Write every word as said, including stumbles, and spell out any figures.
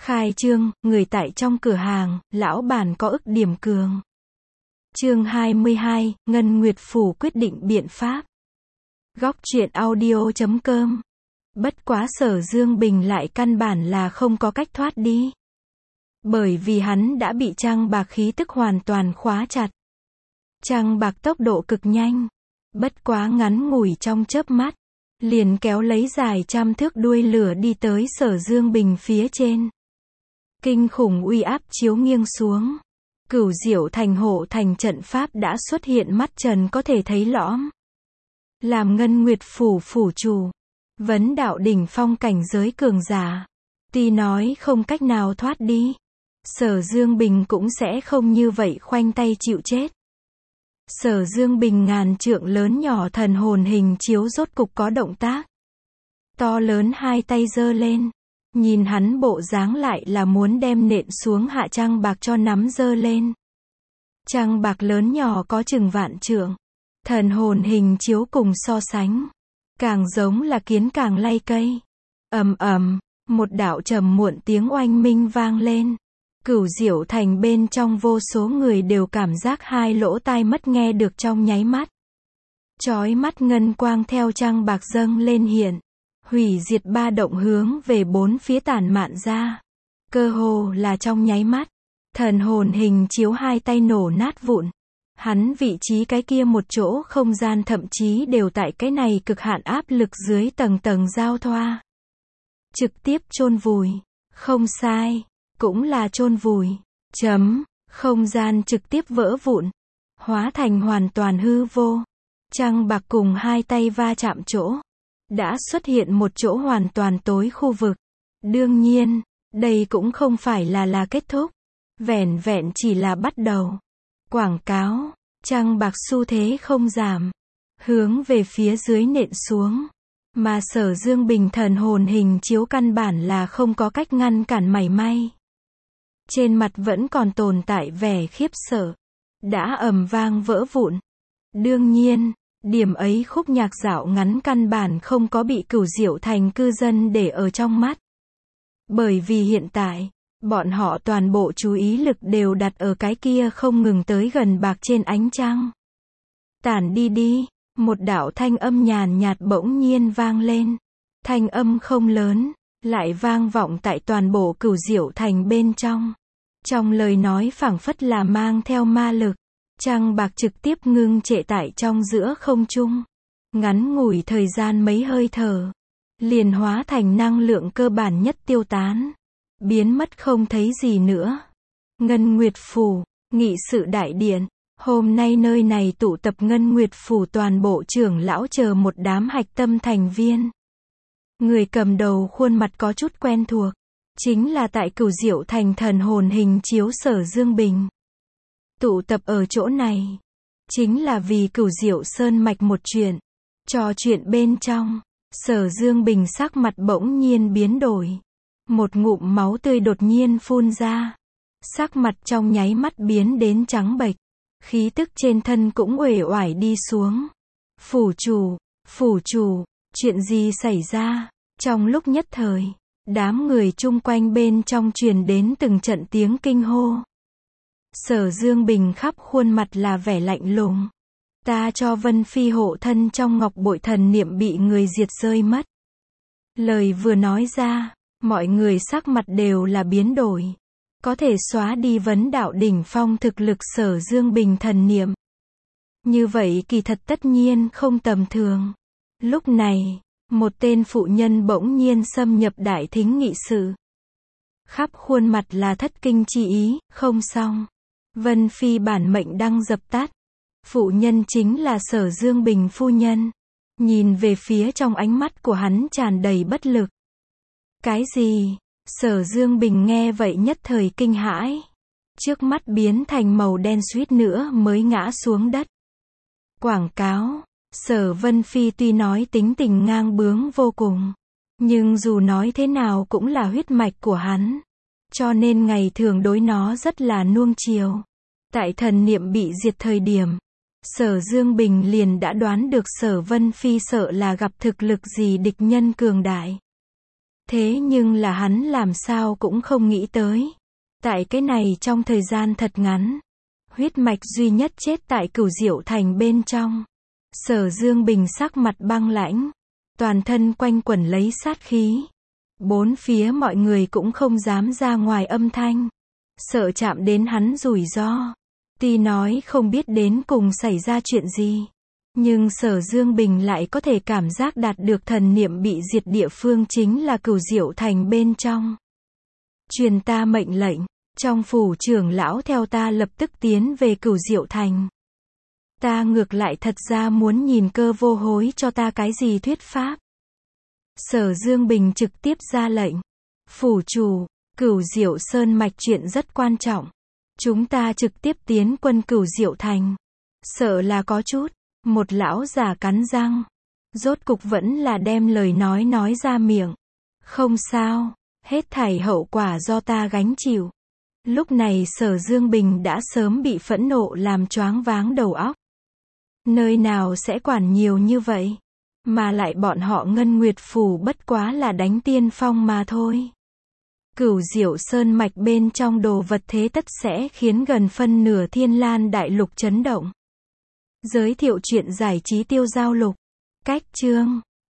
Khai trương, người tại trong cửa hàng, lão bản có ức điểm cường. Chương hai mươi hai, Ngân Nguyệt Phủ quyết định biện pháp. Góc truyện audio chấm com. Bất quá Sở Dương Bình lại căn bản là không có cách thoát đi. Bởi vì hắn đã bị trăng bạc khí tức hoàn toàn khóa chặt. Trăng bạc tốc độ cực nhanh. Bất quá ngắn ngủi trong chớp mắt. Liền kéo lấy dài trăm thước đuôi lửa đi tới Sở Dương Bình phía trên. Kinh khủng uy áp chiếu nghiêng xuống. Cửu Diệu Thành hộ thành trận pháp đã xuất hiện, mắt trần có thể thấy lõm. Làm Ngân Nguyệt Phủ phủ chủ, vấn đạo đỉnh phong cảnh giới cường giả. Tuy nói không cách nào thoát đi, Sở Dương Bình cũng sẽ không như vậy khoanh tay chịu chết. Sở Dương Bình ngàn trượng lớn nhỏ thần hồn hình chiếu rốt cục có động tác. To lớn hai tay giơ lên. Nhìn hắn bộ dáng lại là muốn đem nện xuống hạ trăng bạc cho nắm giơ lên. Trăng bạc lớn nhỏ có chừng vạn trượng. Thần hồn hình chiếu cùng so sánh. Càng giống là kiến càng lay cây. Ầm ầm, một đạo trầm muộn tiếng oanh minh vang lên. Cửu Diệu Thành bên trong vô số người đều cảm giác hai lỗ tai mất nghe được trong nháy mắt. Chói mắt ngân quang theo trăng bạc dâng lên hiện. Hủy diệt ba động hướng về bốn phía tản mạn ra. Cơ hồ là trong nháy mắt. Thần hồn hình chiếu hai tay nổ nát vụn. Hắn vị trí cái kia một chỗ không gian thậm chí đều tại cái này cực hạn áp lực dưới tầng tầng giao thoa. Trực tiếp chôn vùi. Không sai. Cũng là chôn vùi. Chấm. Không gian trực tiếp vỡ vụn. Hóa thành hoàn toàn hư vô. Trăng bạc cùng hai tay va chạm chỗ. Đã xuất hiện một chỗ hoàn toàn tối khu vực. Đương nhiên, đây cũng không phải là là kết thúc. Vẻn vẹn chỉ là bắt đầu. Quảng cáo, trăng bạc xu thế không giảm. Hướng về phía dưới nện xuống. Mà Sở Dương Bình thần hồn hình chiếu căn bản là không có cách ngăn cản mảy may. Trên mặt vẫn còn tồn tại vẻ khiếp sợ. Đã ầm vang vỡ vụn. Đương nhiên, điểm ấy khúc nhạc dạo ngắn căn bản không có bị Cửu Diệu Thành cư dân để ở trong mắt. Bởi vì hiện tại, bọn họ toàn bộ chú ý lực đều đặt ở cái kia không ngừng tới gần bạc trên ánh trăng. Tản đi đi, một đạo thanh âm nhàn nhạt bỗng nhiên vang lên. Thanh âm không lớn, lại vang vọng tại toàn bộ Cửu Diệu Thành bên trong. Trong lời nói phảng phất là mang theo ma lực. Trăng bạc trực tiếp ngưng trệ tại trong giữa không trung. Ngắn ngủi thời gian mấy hơi thở. Liền hóa thành năng lượng cơ bản nhất tiêu tán. Biến mất không thấy gì nữa. Ngân Nguyệt Phủ, nghị sự đại điện. Hôm nay nơi này tụ tập Ngân Nguyệt Phủ toàn bộ trưởng lão chờ một đám hạch tâm thành viên. Người cầm đầu khuôn mặt có chút quen thuộc. Chính là tại Cửu Diệu Thành thần hồn hình chiếu Sở Dương Bình. Tụ tập ở chỗ này. Chính là vì Cửu Diệu Sơn mạch một chuyện. Trò chuyện bên trong. Sở Dương Bình sắc mặt bỗng nhiên biến đổi. Một ngụm máu tươi đột nhiên phun ra. Sắc mặt trong nháy mắt biến đến trắng bệch. Khí tức trên thân cũng uể oải đi xuống. Phủ chủ, phủ chủ, chuyện gì xảy ra? Trong lúc nhất thời, đám người chung quanh bên trong truyền đến từng trận tiếng kinh hô. Sở Dương Bình khắp khuôn mặt là vẻ lạnh lùng. Ta cho Vân Phi hộ thân trong ngọc bội thần niệm bị người diệt rơi mất. Lời vừa nói ra, mọi người sắc mặt đều là biến đổi. Có thể xóa đi vấn đạo đỉnh phong thực lực Sở Dương Bình thần niệm. Như vậy kỳ thật tất nhiên không tầm thường. Lúc này, một tên phụ nhân bỗng nhiên xâm nhập đại thính nghị sự. Khắp khuôn mặt là thất kinh chi ý, không xong. Vân Phi bản mệnh đang dập tắt. Phụ nhân chính là Sở Dương Bình phu nhân. Nhìn về phía trong ánh mắt của hắn tràn đầy bất lực. Cái gì? Sở Dương Bình nghe vậy nhất thời kinh hãi. Trước mắt biến thành màu đen suýt nữa mới ngã xuống đất. Quảng cáo. Sở Vân Phi tuy nói tính tình ngang bướng vô cùng. Nhưng dù nói thế nào cũng là huyết mạch của hắn. Cho nên ngày thường đối nó rất là nuông chiều. Tại thần niệm bị diệt thời điểm, Sở Dương Bình liền đã đoán được Sở Vân Phi sợ là gặp thực lực gì địch nhân cường đại. Thế nhưng là hắn làm sao cũng không nghĩ tới. Tại cái này trong thời gian thật ngắn, huyết mạch duy nhất chết tại Cửu Diệu Thành bên trong. Sở Dương Bình sắc mặt băng lãnh, toàn thân quanh quẩn lấy sát khí. Bốn phía mọi người cũng không dám ra ngoài âm thanh, sợ chạm đến hắn rủi ro. Tuy nói không biết đến cùng xảy ra chuyện gì, nhưng Sở Dương Bình lại có thể cảm giác đạt được thần niệm bị diệt địa phương chính là Cửu Diệu Thành bên trong. Truyền ta mệnh lệnh, trong phủ trưởng lão theo ta lập tức tiến về Cửu Diệu Thành. Ta ngược lại thật ra muốn nhìn Cơ Vô Hối cho ta cái gì thuyết pháp. Sở Dương Bình trực tiếp ra lệnh. Phủ chủ, Cửu Diệu Sơn mạch chuyện rất quan trọng. Chúng ta trực tiếp tiến quân Cửu Diệu Thành. Sợ là có chút. Một lão già cắn răng. Rốt cục vẫn là đem lời nói nói ra miệng. Không sao, hết thảy hậu quả do ta gánh chịu. Lúc này Sở Dương Bình đã sớm bị phẫn nộ làm choáng váng đầu óc. Nơi nào sẽ quản nhiều như vậy? Mà lại bọn họ Ngân Nguyệt Phủ bất quá là đánh tiên phong mà thôi. Cửu Diệu Sơn mạch bên trong đồ vật thế tất sẽ khiến gần phân nửa Thiên Lan đại lục chấn động. Giới thiệu truyện giải trí Tiêu Giao Lục. Cách chương